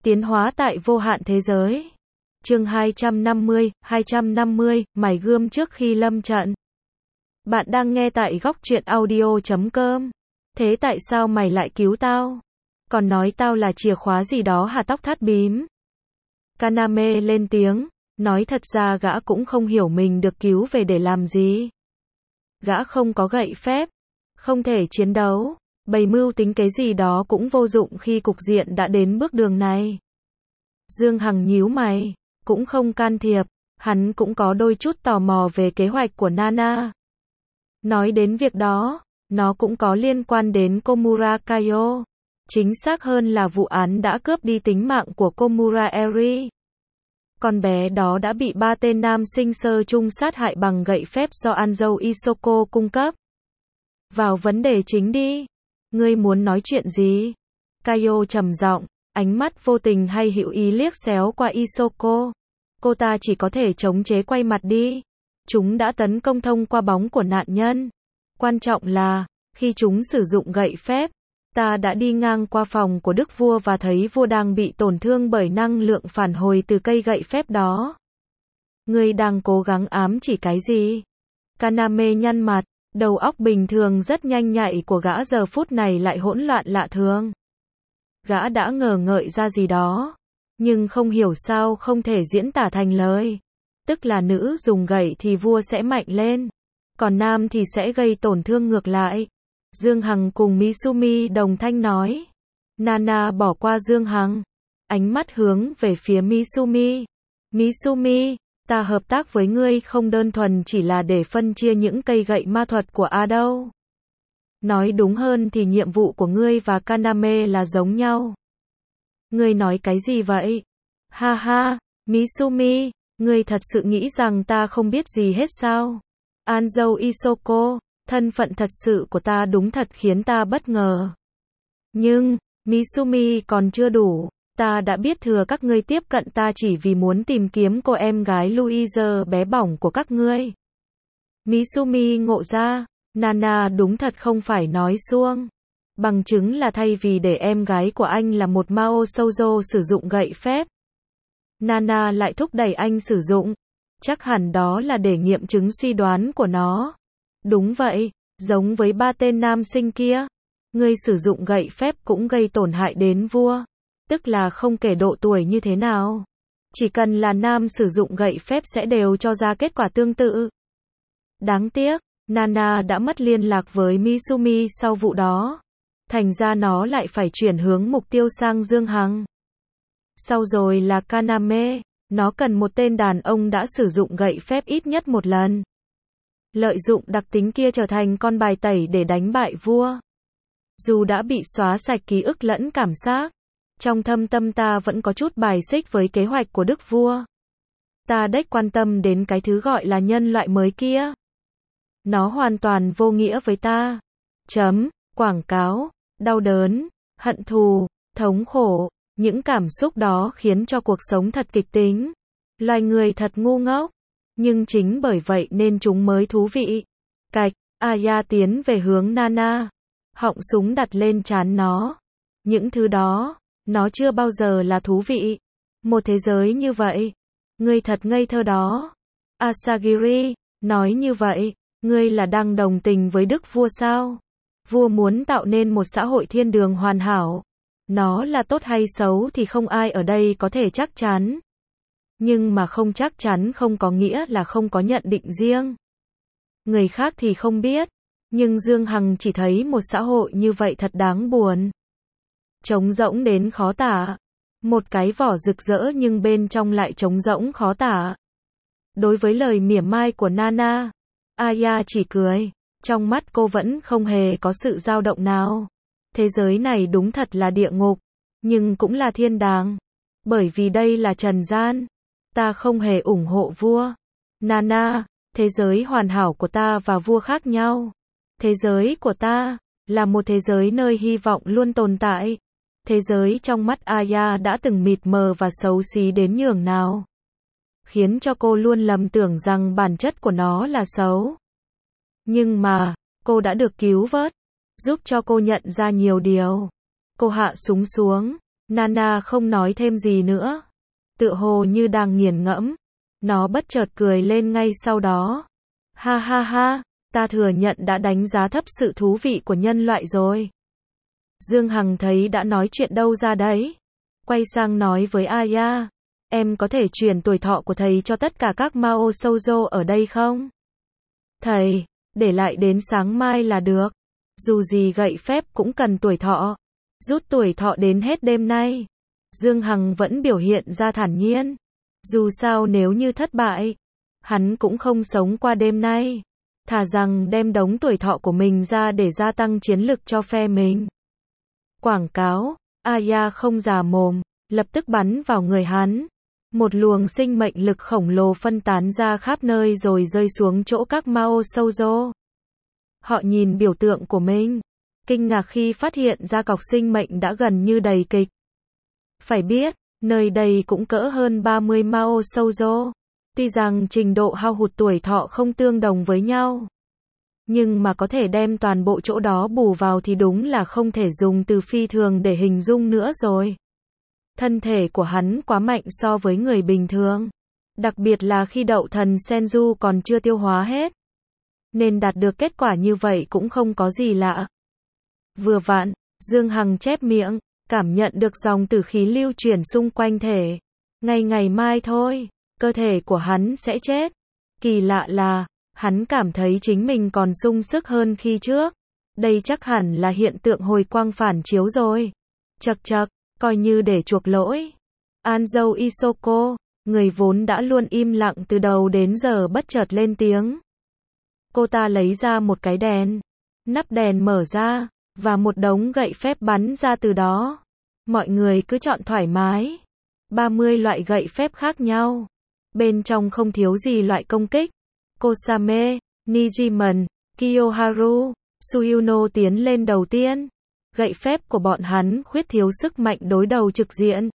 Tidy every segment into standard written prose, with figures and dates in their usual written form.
Tiến hóa tại vô hạn thế giới. Chương 250, mài gươm trước khi lâm trận. Bạn đang nghe tại góc truyện audio.com. Thế tại sao mày lại cứu tao? Còn nói tao là chìa khóa gì đó hả? Tóc thắt bím. Kaname lên tiếng, nói thật ra gã cũng không hiểu mình được cứu về để làm gì. Gã không có gậy phép, không thể chiến đấu, bày mưu tính kế gì đó cũng vô dụng khi cục diện đã đến bước đường này. Dương Hằng nhíu mày, cũng không can thiệp, hắn cũng có đôi chút tò mò về kế hoạch của Nana. Nói đến việc đó, nó cũng có liên quan đến Komura Kaio. Chính xác hơn là vụ án đã cướp đi tính mạng của Komura Eri. Con bé đó đã bị 3 tên nam sinh sơ chung sát hại bằng gậy phép do Anzou Isoko cung cấp. Vào vấn đề chính đi. Ngươi muốn nói chuyện gì? Kaio trầm giọng, ánh mắt vô tình hay hữu ý liếc xéo qua Isoko. Cô ta chỉ có thể chống chế quay mặt đi. Chúng đã tấn công thông qua bóng của nạn nhân. Quan trọng là, khi chúng sử dụng gậy phép, ta đã đi ngang qua phòng của đức vua và thấy vua đang bị tổn thương bởi năng lượng phản hồi từ cây gậy phép đó. Ngươi đang cố gắng ám chỉ cái gì? Kaname nhăn mặt, đầu óc bình thường rất nhanh nhạy của gã giờ phút này lại hỗn loạn lạ thường. Gã đã ngờ ngợi ra gì đó, nhưng không hiểu sao không thể diễn tả thành lời. Tức là nữ dùng gậy thì vua sẽ mạnh lên, còn nam thì sẽ gây tổn thương ngược lại. Dương Hằng cùng Misumi đồng thanh nói. Nana bỏ qua Dương Hằng, ánh mắt hướng về phía Misumi. Misumi, ta hợp tác với ngươi không đơn thuần chỉ là để phân chia những cây gậy ma thuật của A đâu. Nói đúng hơn thì nhiệm vụ của ngươi và Kaname là giống nhau. Ngươi nói cái gì vậy? Ha ha, Misumi, ngươi thật sự nghĩ rằng ta không biết gì hết sao? Anzou Isoko, thân phận thật sự của ta đúng thật khiến ta bất ngờ. Nhưng, Misumi còn chưa đủ. Ta đã biết thừa các ngươi tiếp cận ta chỉ vì muốn tìm kiếm cô em gái Louise bé bỏng của các ngươi. Misumi ngộ ra, Nana đúng thật không phải nói suông. Bằng chứng là thay vì để em gái của anh là một Mao Shoujo sử dụng gậy phép, Nana lại thúc đẩy anh sử dụng. Chắc hẳn đó là để nghiệm chứng suy đoán của nó. Đúng vậy, giống với 3 tên nam sinh kia. Ngươi sử dụng gậy phép cũng gây tổn hại đến vua. Tức là không kể độ tuổi như thế nào. Chỉ cần là nam sử dụng gậy phép sẽ đều cho ra kết quả tương tự. Đáng tiếc, Nana đã mất liên lạc với Misumi sau vụ đó. Thành ra nó lại phải chuyển hướng mục tiêu sang Dương Hằng. Sau rồi là Kaname, nó cần một tên đàn ông đã sử dụng gậy phép ít nhất một lần. Lợi dụng đặc tính kia trở thành con bài tẩy để đánh bại vua. Dù đã bị xóa sạch ký ức lẫn cảm giác, trong thâm tâm ta vẫn có chút bài xích với kế hoạch của đức vua. Ta đếch quan tâm đến cái thứ gọi là nhân loại mới kia. Nó hoàn toàn vô nghĩa với ta. Quảng cáo, đau đớn, hận thù, thống khổ, những cảm xúc đó khiến cho cuộc sống thật kịch tính. Loài người thật ngu ngốc. Nhưng chính bởi vậy nên chúng mới thú vị. Cạch, Aya tiến về hướng Nana. Họng súng đặt lên trán nó. Những thứ đó, nó chưa bao giờ là thú vị. Một thế giới như vậy. Ngươi thật ngây thơ đó. Asagiri, nói như vậy, ngươi là đang đồng tình với đức vua sao? Vua muốn tạo nên một xã hội thiên đường hoàn hảo. Nó là tốt hay xấu thì không ai ở đây có thể chắc chắn. Nhưng mà không chắc chắn không có nghĩa là không có nhận định riêng. Người khác thì không biết. Nhưng Dương Hằng chỉ thấy một xã hội như vậy thật đáng buồn. Trống rỗng đến khó tả. Một cái vỏ rực rỡ nhưng bên trong lại trống rỗng khó tả. Đối với lời mỉa mai của Nana, Aya chỉ cười. Trong mắt cô vẫn không hề có sự dao động nào. Thế giới này đúng thật là địa ngục. Nhưng cũng là thiên đàng. Bởi vì đây là trần gian. Ta không hề ủng hộ vua. Nana, thế giới hoàn hảo của ta và vua khác nhau. Thế giới của ta là một thế giới nơi hy vọng luôn tồn tại. Thế giới trong mắt Aya đã từng mịt mờ và xấu xí đến nhường nào. Khiến cho cô luôn lầm tưởng rằng bản chất của nó là xấu. Nhưng mà, cô đã được cứu vớt. Giúp cho cô nhận ra nhiều điều. Cô hạ súng xuống. Nana không nói thêm gì nữa. Tựa hồ như đang nghiền ngẫm. Nó bất chợt cười lên ngay sau đó. Ha ha ha, ta thừa nhận đã đánh giá thấp sự thú vị của nhân loại rồi. Dương Hằng thấy đã nói chuyện đâu ra đấy. Quay sang nói với Aya. Em có thể truyền tuổi thọ của thầy cho tất cả các Mao Shoujo ở đây không? Thầy, để lại đến sáng mai là được. Dù gì gậy phép cũng cần tuổi thọ. Rút tuổi thọ đến hết đêm nay. Dương Hằng vẫn biểu hiện ra thản nhiên. Dù sao nếu như thất bại, hắn cũng không sống qua đêm nay. Thà rằng đem đống tuổi thọ của mình ra để gia tăng chiến lực cho phe mình. Quảng cáo, Aya không già mồm, lập tức bắn vào người hắn. Một luồng sinh mệnh lực khổng lồ phân tán ra khắp nơi rồi rơi xuống chỗ các Mao Shoujo. Họ nhìn biểu tượng của mình, kinh ngạc khi phát hiện ra cọc sinh mệnh đã gần như đầy kịch. Phải biết, nơi đây cũng cỡ hơn 30 Mao Shoujo. Tuy rằng trình độ hao hụt tuổi thọ không tương đồng với nhau, nhưng mà có thể đem toàn bộ chỗ đó bù vào thì đúng là không thể dùng từ phi thường để hình dung nữa rồi. Thân thể của hắn quá mạnh so với người bình thường. Đặc biệt là khi đậu thần Senju còn chưa tiêu hóa hết. Nên đạt được kết quả như vậy cũng không có gì lạ. Vừa vặn, Dương Hằng chép miệng, cảm nhận được dòng tử khí lưu chuyển xung quanh thể. Ngày mai thôi, cơ thể của hắn sẽ chết. Kỳ lạ là, hắn cảm thấy chính mình còn sung sức hơn khi trước. Đây chắc hẳn là hiện tượng hồi quang phản chiếu rồi. Chậc chậc, coi như để chuộc lỗi. Anzou Isoko, người vốn đã luôn im lặng từ đầu đến giờ bất chợt lên tiếng. Cô ta lấy ra một cái đèn. Nắp đèn mở ra, và một đống gậy phép bắn ra từ đó. Mọi người cứ chọn thoải mái. 30 loại gậy phép khác nhau. Bên trong không thiếu gì loại công kích. Kosame, Nijiman, Kiyoharu, Suyuno tiến lên đầu tiên. Gậy phép của bọn hắn khuyết thiếu sức mạnh đối đầu trực diện.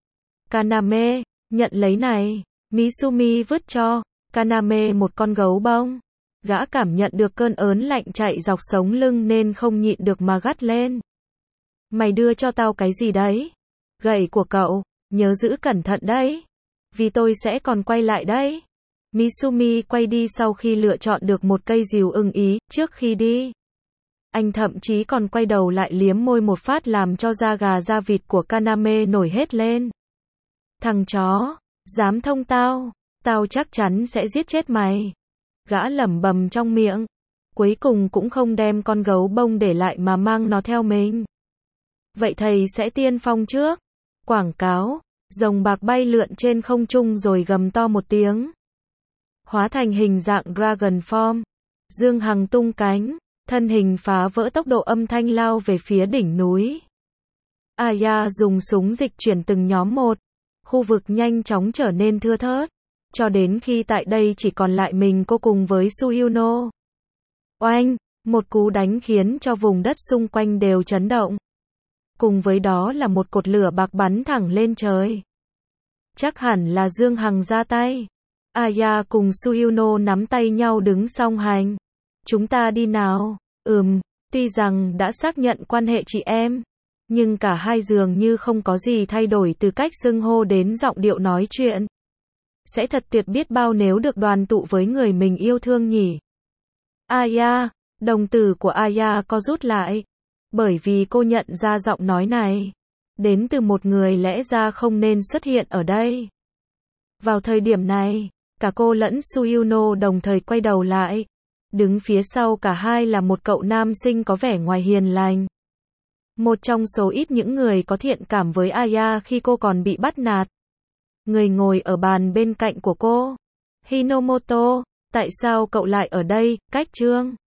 Kaname, nhận lấy này. Misumi vứt cho Kaname một con gấu bông. Gã cảm nhận được cơn ớn lạnh chạy dọc sống lưng nên không nhịn được mà gắt lên. Mày đưa cho tao cái gì đấy? Gậy của cậu, nhớ giữ cẩn thận đấy. Vì tôi sẽ còn quay lại đấy. Misumi quay đi sau khi lựa chọn được một cây rìu ưng ý, trước khi đi. Anh thậm chí còn quay đầu lại liếm môi một phát làm cho da gà da vịt của Kaname nổi hết lên. Thằng chó, dám thông tao, tao chắc chắn sẽ giết chết mày. Gã lẩm bẩm trong miệng. Cuối cùng cũng không đem con gấu bông để lại mà mang nó theo mình. Vậy thầy sẽ tiên phong trước. Quảng cáo, rồng bạc bay lượn trên không trung rồi gầm to một tiếng. Hóa thành hình dạng Dragon Form. Dương Hằng tung cánh, thân hình phá vỡ tốc độ âm thanh lao về phía đỉnh núi. Aya dùng súng dịch chuyển từng nhóm một. Khu vực nhanh chóng trở nên thưa thớt. Cho đến khi tại đây chỉ còn lại mình cô cùng với Suyuno. Oanh, một cú đánh khiến cho vùng đất xung quanh đều chấn động. Cùng với đó là một cột lửa bạc bắn thẳng lên trời. Chắc hẳn là Dương Hằng ra tay. Aya cùng Suyuno nắm tay nhau đứng song hành. Chúng ta đi nào. Tuy rằng đã xác nhận quan hệ chị em, nhưng cả hai dường như không có gì thay đổi từ cách xưng hô đến giọng điệu nói chuyện. Sẽ thật tuyệt biết bao nếu được đoàn tụ với người mình yêu thương nhỉ. Aya, đồng tử của Aya co rút lại. Bởi vì cô nhận ra giọng nói này đến từ một người lẽ ra không nên xuất hiện ở đây. Vào thời điểm này, cả cô lẫn Suyuno đồng thời quay đầu lại. Đứng phía sau cả hai là một cậu nam sinh có vẻ ngoài hiền lành. Một trong số ít những người có thiện cảm với Aya khi cô còn bị bắt nạt. Người ngồi ở bàn bên cạnh của cô. Hinomoto, tại sao cậu lại ở đây, cách Trương?